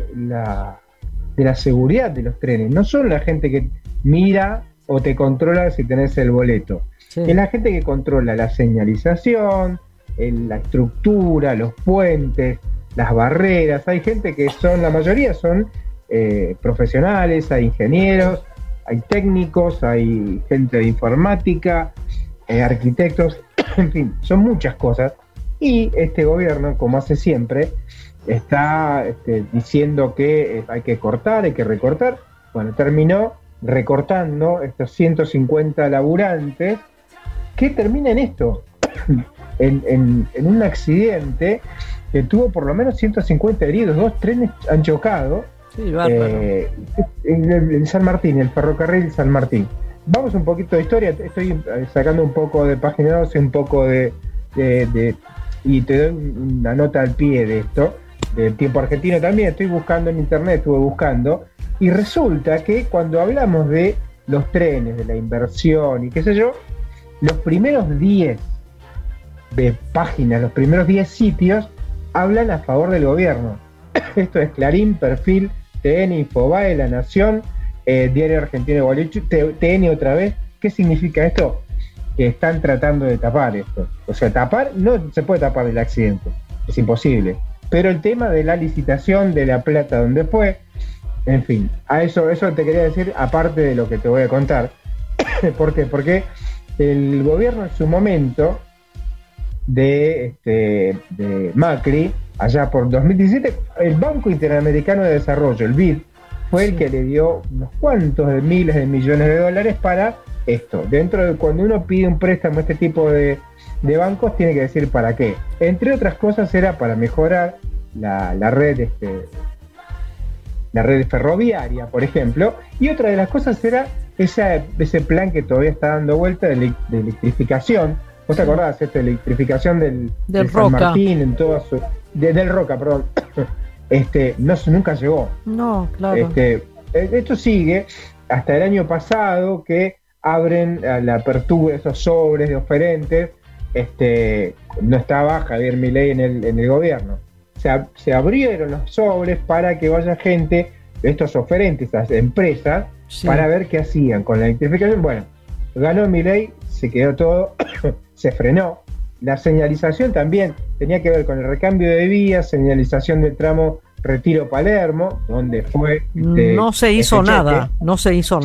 la seguridad de los trenes. No son la gente que mira o te controla si tenés el boleto. Es la gente que controla la señalización, la estructura, los puentes, las barreras. Hay gente que la mayoría son profesionales, hay ingenieros, hay técnicos, hay gente de informática, arquitectos, en fin, son muchas cosas. Y este gobierno, como hace siempre, está diciendo que hay que cortar, hay que recortar. Bueno, terminó recortando estos 150 laburantes, que termina en esto, en un accidente que tuvo por lo menos 150 heridos, 2 trenes han chocado. Sí, bárbaro. En San Martín, el ferrocarril San Martín. Vamos un poquito de historia, estoy sacando un poco de página 12, un poco de y te doy una nota al pie de esto, del Tiempo Argentino también, estuve buscando, y resulta que cuando hablamos de los trenes, de la inversión y qué sé yo, los primeros 10 de páginas, los primeros 10 sitios hablan a favor del gobierno. Esto es Clarín, Perfil, TN, Infobae, La Nación, Diario Argentino de Gualeguaychú, TN otra vez. ¿Qué significa esto? Que están tratando de tapar esto. O sea, no se puede tapar el accidente, es imposible. Pero el tema de la licitación de la plata, ¿dónde fue? En fin, eso te quería decir, aparte de lo que te voy a contar. ¿Por qué? Porque el gobierno en su momento de Macri, allá por 2017, el Banco Interamericano de Desarrollo, el BID, fue el que le dio unos cuantos de miles de millones de dólares para esto. Dentro de cuando uno pide un préstamo a este tipo de bancos, tiene que decir para qué. Entre otras cosas era para mejorar la red la red ferroviaria, por ejemplo, y otra de las cosas era ese plan que todavía está dando vuelta de electrificación. ¿Vos te acordás? Electrificación del San Martín en toda su... del Roca, perdón. Nunca llegó. No, claro. Esto sigue hasta el año pasado, que abren la apertura de esos sobres de oferentes. No estaba Javier Milei en el gobierno. Se abrieron los sobres para que vaya gente de estos oferentes, las empresas, para ver qué hacían con la electrificación. Bueno, ganó Milei, se quedó todo, se frenó. La señalización también tenía que ver con el recambio de vías, señalización del tramo Retiro-Palermo, donde fue... no se hizo nada. Los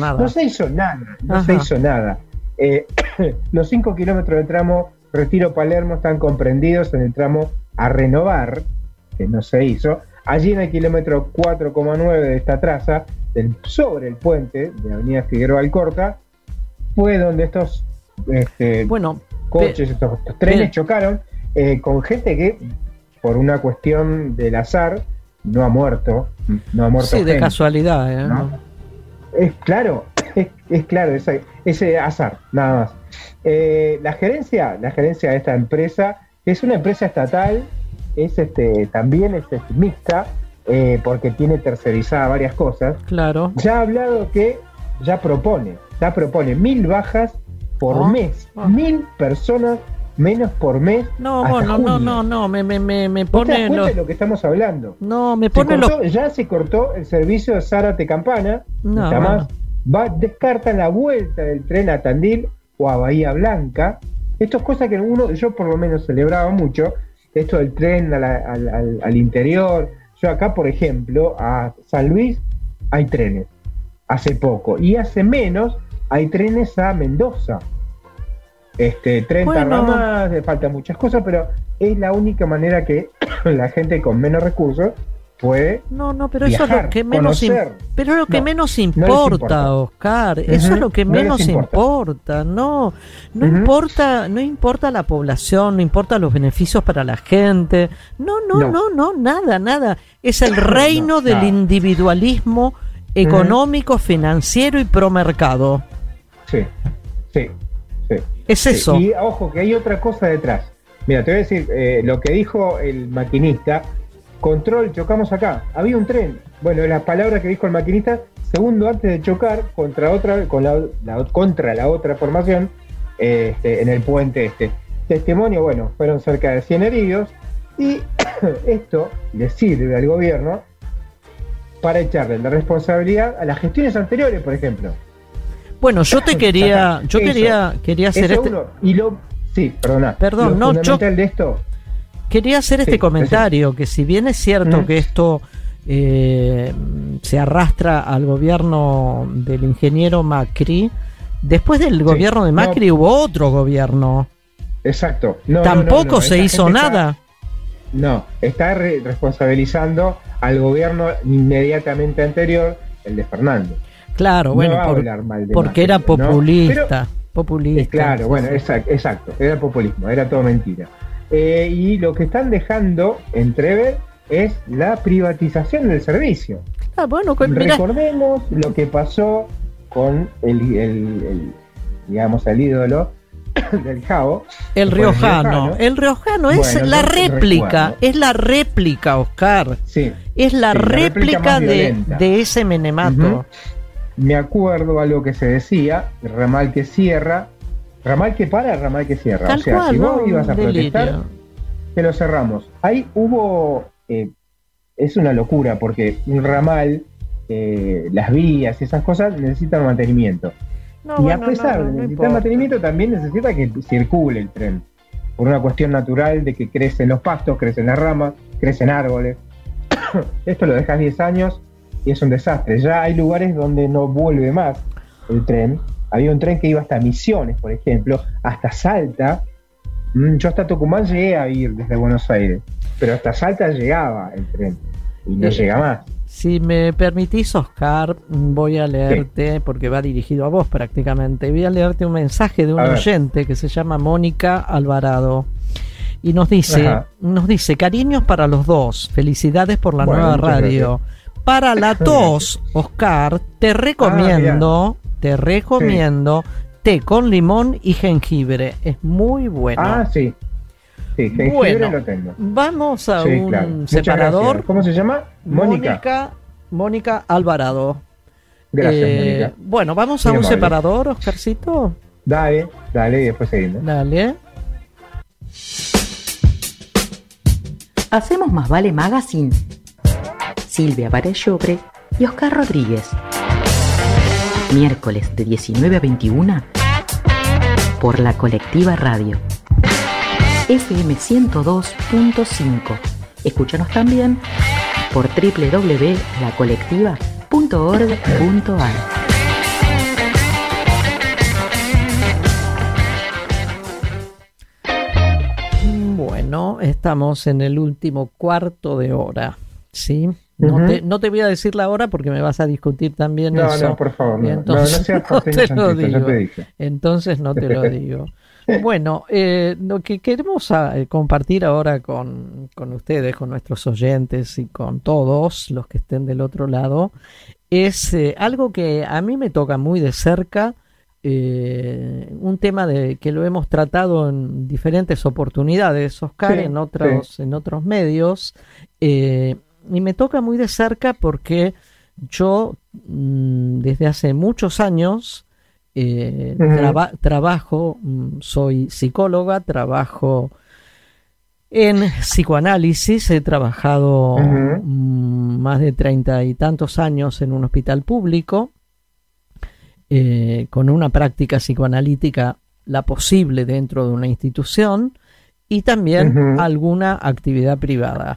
5 kilómetros del tramo Retiro-Palermo están comprendidos en el tramo a renovar, que no se hizo. Allí en el kilómetro 4,9 de esta traza, sobre el puente de la avenida Figueroa Alcorta, fue donde estos coches, estos trenes chocaron con gente que, por una cuestión del azar, no ha muerto sí, gente, de casualidad, ¿no? Es claro, ese azar, nada más. La gerencia de esta empresa, que es una empresa estatal, también es mixta, porque tiene tercerizada varias cosas. Claro. Ya ha hablado que ya propone 1000 bajas por mes. 1000 personas menos por mes. No, me pone lo que estamos hablando. No, me pone ya se cortó el servicio de Zárate Campana. Jamás descartan la vuelta del tren a Tandil o a Bahía Blanca. Esto es cosa que yo por lo menos celebraba mucho. Esto del tren al interior. Yo acá, por ejemplo, a San Luis hay trenes. Hace poco. Y hace menos hay trenes a Mendoza. 30 ramas, le faltan muchas cosas, pero es la única manera que la gente con menos recursos puede pero eso es lo que menos menos importa, Oscar. Eso es lo que menos importa. No importa la población, no importa los beneficios para la gente. No, nada. Es el reino del individualismo económico, financiero y promercado. Sí. Es eso. Y ojo, que hay otra cosa detrás. Mira, te voy a decir lo que dijo el maquinista. Control, chocamos acá. Había un tren. Bueno, la palabra que dijo el maquinista, segundo antes de chocar contra la otra formación en el puente este. Testimonio, bueno, fueron cerca de 100 heridos y esto le sirve al gobierno para echarle la responsabilidad a las gestiones anteriores, por ejemplo. Bueno, quería hacer quería hacer este comentario, que si bien es cierto que esto se arrastra al gobierno del ingeniero Macri, después del gobierno de Macri hubo otro gobierno. Exacto. Tampoco se hizo nada. Está responsabilizando al gobierno inmediatamente anterior, el de Fernando. Claro, bueno, porque era populista. Claro, bueno, exacto, era populismo, era todo mentira. Y lo que están dejando entrever es la privatización del servicio. Recordemos lo que pasó con el ídolo del Jabo. El riojano es la réplica, Oscar. Sí, es la réplica de ese menemato. Me acuerdo algo que se decía, ramal que cierra, ramal que para, ramal que cierra. Tal cual, si vos ibas a protestar, te lo cerramos. Ahí hubo, es una locura, porque un ramal, las vías y esas cosas necesitan mantenimiento. A pesar de necesitar mantenimiento, también necesita que circule el tren. Por una cuestión natural de que crecen los pastos, crecen las ramas, crecen árboles. Esto lo dejas 10 años y es un desastre. Ya hay lugares donde no vuelve más el tren. Había un tren que iba hasta Misiones, por ejemplo, hasta Salta. Yo hasta Tucumán llegué a ir desde Buenos Aires, pero hasta Salta llegaba el tren y no llega más. Si me permitís, Oscar, voy a leerte, porque va dirigido a vos prácticamente, voy a leerte un mensaje de un oyente que se llama Mónica Alvarado. Y nos dice, cariños para los dos, felicidades por la nueva radio. Para la tos, Oscar, te recomiendo té con limón y jengibre. Es muy bueno. Sí, jengibre lo tengo. Vamos a un separador. ¿Cómo se llama? Mónica Alvarado. Gracias, Mónica. Bueno, vamos a un separador, Oscarcito. Dale, y después seguimos. Dale. Hacemos Más Vale Magazine. Silvia Varellobre y Oscar Rodríguez. Miércoles de 19 a 21 por La Colectiva Radio. FM 102.5. Escúchanos también por www.lacolectiva.org.ar. Bueno, estamos en el último cuarto de hora, ¿sí? No te voy a decir la hora porque me vas a discutir también eso. No, por favor, entonces, no te lo digo. Yo te dije. Entonces no te lo digo. Bueno, lo que queremos compartir ahora con ustedes, con nuestros oyentes y con todos los que estén del otro lado, es algo que a mí me toca muy de cerca, un tema que lo hemos tratado en diferentes oportunidades, Oscar, en otros medios, y me toca muy de cerca porque yo desde hace muchos años Trabajo, soy psicóloga, trabajo en psicoanálisis, he trabajado más de 30 y tantos años en un hospital público, con una práctica psicoanalítica la posible dentro de una institución, y también alguna actividad privada.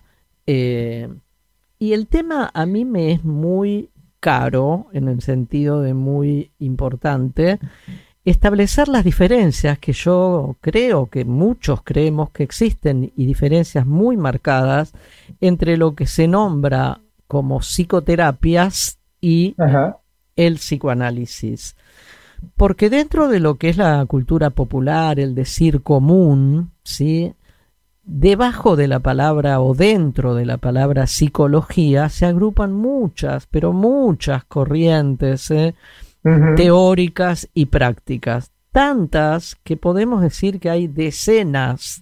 Y el tema a mí me es muy caro, en el sentido de muy importante, establecer las diferencias que yo creo que muchos creemos que existen, y diferencias muy marcadas entre lo que se nombra como psicoterapias y el psicoanálisis. Porque dentro de lo que es la cultura popular, el decir común, ¿sí?, debajo de la palabra o dentro de la palabra psicología se agrupan muchas, pero muchas corrientes teóricas y prácticas, tantas que podemos decir que hay decenas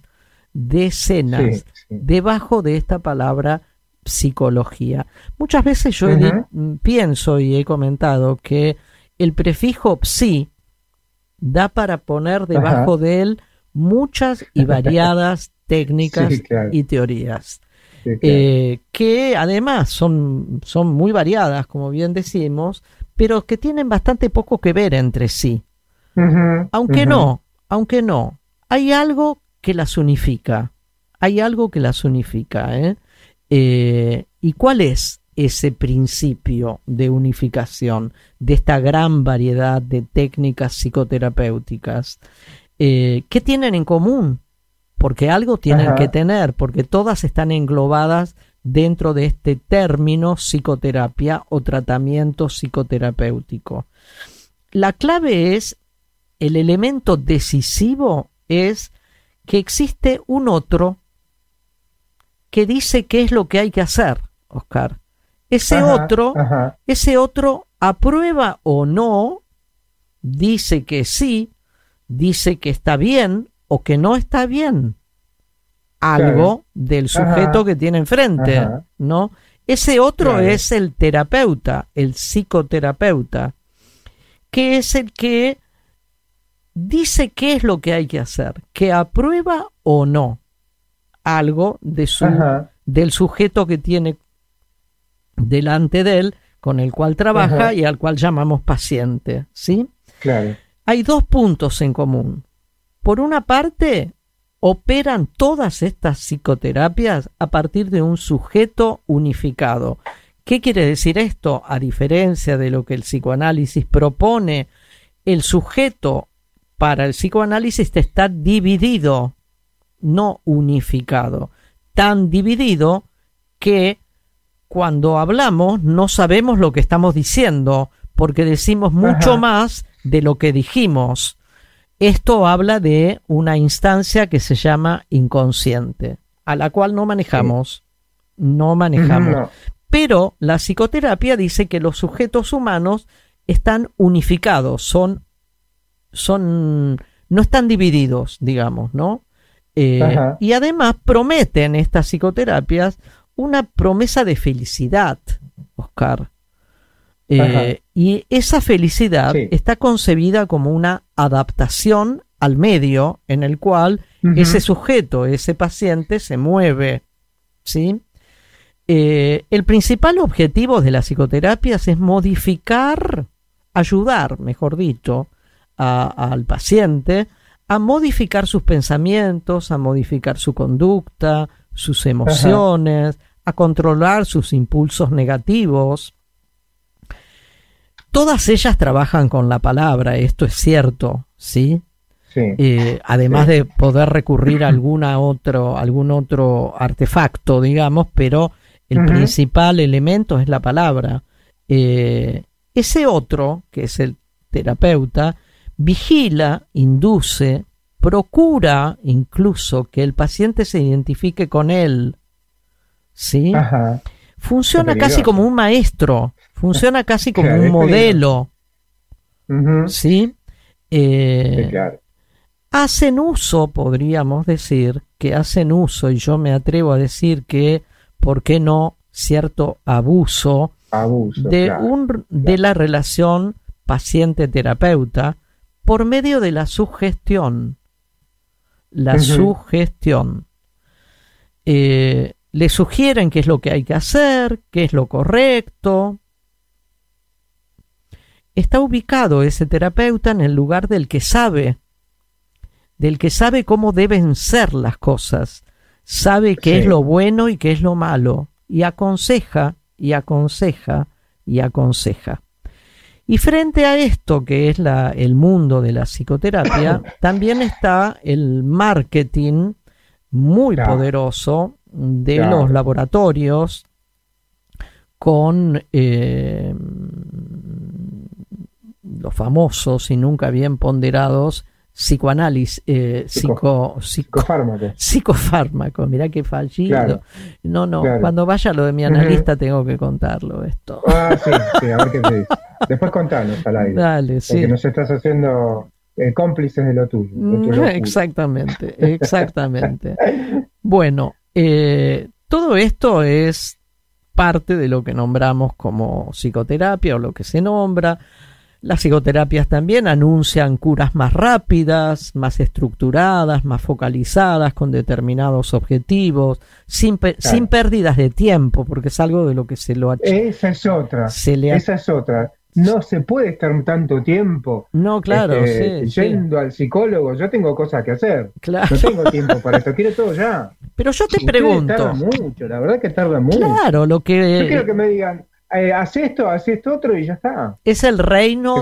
debajo de esta palabra psicología. Muchas veces yo pienso y he comentado que el prefijo psi da para poner debajo de él muchas y variadas técnicas y teorías, que además son muy variadas, como bien decimos, pero que tienen bastante poco que ver entre sí. Aunque no, hay algo que las unifica, ¿y cuál es ese principio de unificación de esta gran variedad de técnicas psicoterapéuticas? ¿Qué tienen en común? Porque algo tienen que tener, porque todas están englobadas dentro de este término psicoterapia o tratamiento psicoterapéutico. La clave es, el elemento decisivo es que existe un otro que dice qué es lo que hay que hacer, Oscar. Ese otro aprueba o no, dice que sí, dice que está bien o que no está bien algo del sujeto que tiene enfrente, ¿no? Ese otro es el terapeuta, el psicoterapeuta, que es el que dice qué es lo que hay que hacer, que aprueba o no algo de del sujeto que tiene delante de él, con el cual trabaja y al cual llamamos paciente, ¿sí? Claro. Hay dos puntos en común. Por una parte, operan todas estas psicoterapias a partir de un sujeto unificado. ¿Qué quiere decir esto? A diferencia de lo que el psicoanálisis propone, el sujeto para el psicoanálisis está dividido, no unificado. Tan dividido que cuando hablamos no sabemos lo que estamos diciendo, porque decimos mucho más de lo que dijimos. Esto habla de una instancia que se llama inconsciente, a la cual no manejamos. No. Pero la psicoterapia dice que los sujetos humanos están unificados, no están divididos, digamos, ¿no? Y además prometen estas psicoterapias una promesa de felicidad, Oscar. Y esa felicidad está concebida como una adaptación al medio en el cual ese sujeto, ese paciente se mueve, ¿sí? El principal objetivo de las psicoterapias es ayudar, mejor dicho, al paciente a modificar sus pensamientos, a modificar su conducta, sus emociones, a controlar sus impulsos negativos. Todas ellas trabajan con la palabra, esto es cierto, ¿sí? Además de poder recurrir a algún otro artefacto, digamos, pero el principal elemento es la palabra. Ese otro, que es el terapeuta, vigila, induce, procura incluso que el paciente se identifique con él, ¿sí? Funciona casi como un maestro, funciona casi como un modelo, ¿sí? Hacen uso, podríamos decir, y yo me atrevo a decir que, ¿por qué no?, cierto abuso de la relación paciente-terapeuta, por medio de la sugestión. La sugestión. Le sugieren qué es lo que hay que hacer, qué es lo correcto. Está ubicado ese terapeuta en el lugar del que sabe cómo deben ser las cosas, sabe qué es lo bueno y qué es lo malo, y aconseja, y aconseja, y aconseja. Y frente a esto, que es el mundo de la psicoterapia, también está el marketing muy poderoso de los laboratorios con los famosos y nunca bien ponderados psicoanálisis, psicofármaco. Mirá qué fallido. Claro. Cuando vaya lo de mi analista tengo que contarlo esto. Sí, a ver qué te dice. Después contanos al aire. Dale, porque nos estás haciendo cómplices de lo tuyo. Exactamente. Bueno, todo esto es parte de lo que nombramos como psicoterapia o lo que se nombra. Las psicoterapias también anuncian curas más rápidas, más estructuradas, más focalizadas, con determinados objetivos, sin pérdidas de tiempo, porque es algo de lo que se lo ha... Esa es otra. No se puede estar tanto tiempo yendo al psicólogo. Yo tengo cosas que hacer. Claro. No tengo tiempo para esto. Quiero todo ya. Pero yo te pregunto. Tarda mucho, la verdad que tarda mucho. Claro, Yo quiero que me digan, haz esto otro y ya está. Es el reino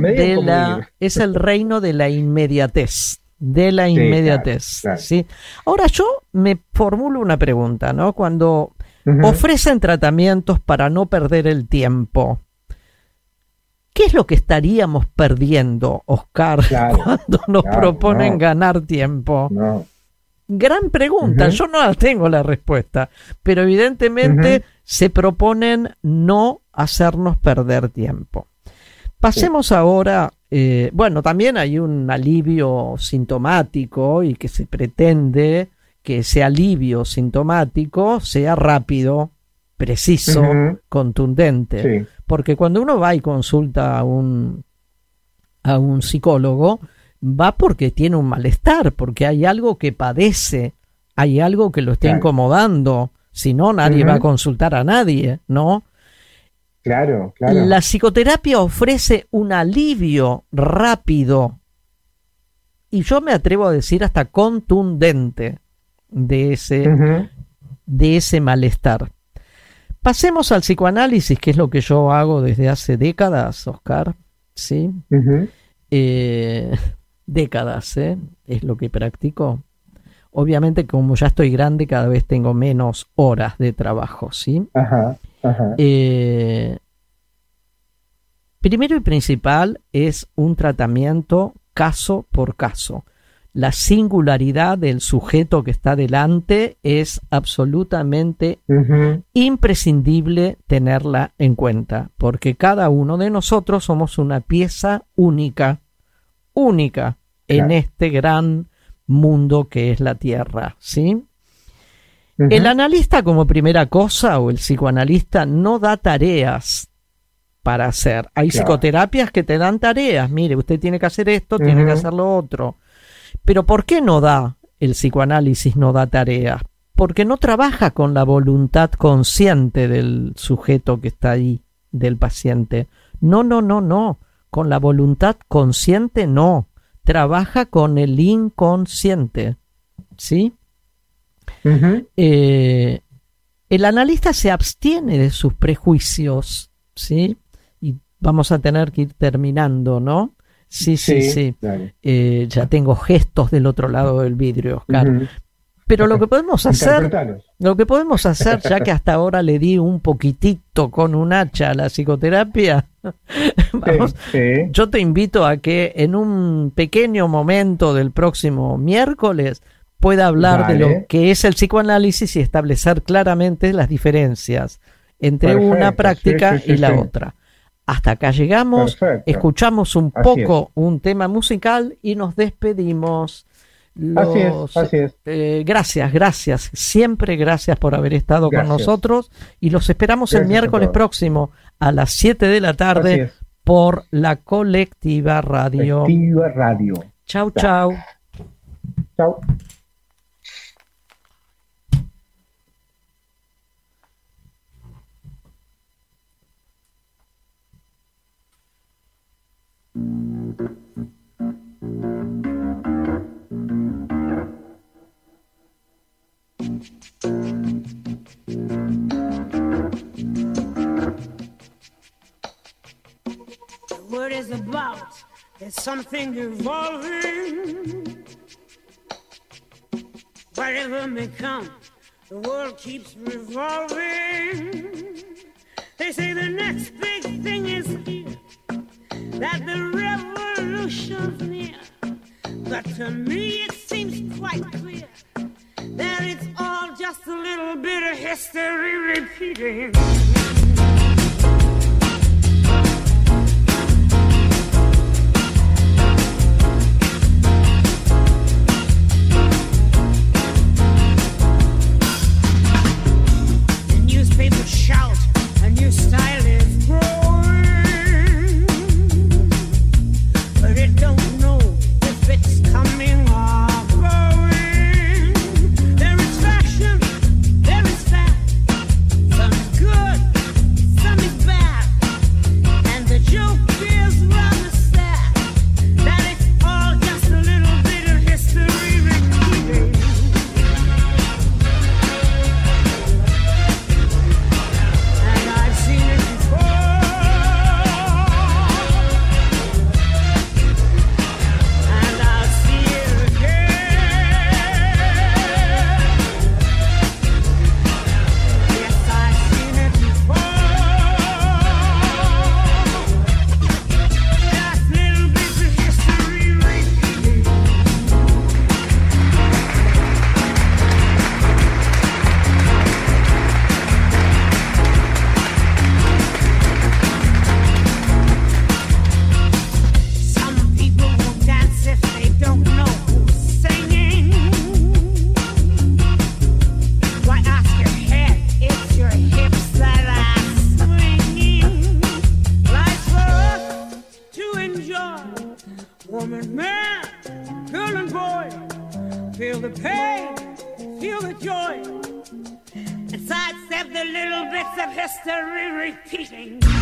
de la inmediatez. Claro. ¿Sí? Ahora yo me formulo una pregunta, ¿no? Cuando ofrecen tratamientos para no perder el tiempo, ¿qué es lo que estaríamos perdiendo, Oscar, cuando nos proponen ganar tiempo? Gran pregunta, yo no tengo la respuesta, pero evidentemente se proponen no hacernos perder tiempo. Pasemos ahora, también hay un alivio sintomático y que se pretende que ese alivio sintomático sea rápido, preciso, contundente. Porque cuando uno va y consulta a un psicólogo, va porque tiene un malestar, porque hay algo que padece, hay algo que lo está incomodando, si no nadie va a consultar a nadie, ¿no? Claro. La psicoterapia ofrece un alivio rápido y yo me atrevo a decir hasta contundente de ese malestar. Pasemos al psicoanálisis, que es lo que yo hago desde hace décadas, Oscar, ¿sí? Décadas, es lo que practico. Obviamente, como ya estoy grande, cada vez tengo menos horas de trabajo, ¿sí? Primero y principal es un tratamiento caso por caso. La singularidad del sujeto que está delante es absolutamente imprescindible tenerla en cuenta, porque cada uno de nosotros somos una pieza única en este gran mundo que es la Tierra, ¿sí? El analista, como primera cosa, o el psicoanalista, no da tareas para hacer. Hay psicoterapias que te dan tareas. Mire, usted tiene que hacer esto, tiene que hacer lo otro. Pero ¿por qué no da el psicoanálisis, no da tareas? Porque no trabaja con la voluntad consciente del sujeto que está ahí, del paciente. No. Con la voluntad consciente no. Trabaja con el inconsciente. ¿Sí? El analista se abstiene de sus prejuicios, ¿sí? Y vamos a tener que ir terminando, ¿no? Sí. Ya tengo gestos del otro lado del vidrio, Oscar. Pero lo que podemos hacer, ya que hasta ahora le di un poquitito con un hacha a la psicoterapia, yo te invito a que en un pequeño momento del próximo miércoles pueda hablar de lo que es el psicoanálisis y establecer claramente las diferencias entre una práctica y la otra. Hasta acá llegamos, escuchamos un poco un tema musical y nos despedimos. Así es. Gracias, siempre gracias por haber estado con nosotros y los esperamos el miércoles próximo a las 7 de la tarde por la Colectiva Radio. Colectiva Radio. Chau, chau. Chau. What is about? There's something evolving. Whatever may come, the world keeps revolving. They say the next big thing is here, that the revolution's near. But to me it seems quite clear that it's all just a little bit of history repeating. People shout, a new style is growing, but it don't know if it's coming or going. There is fashion, there is fat, some is good, some is bad, and the joke is rather sad, that it's all just a little bit of history repeating. Woman, man, girl and boy, feel the pain, feel the joy, and sidestep the little bits of history repeating.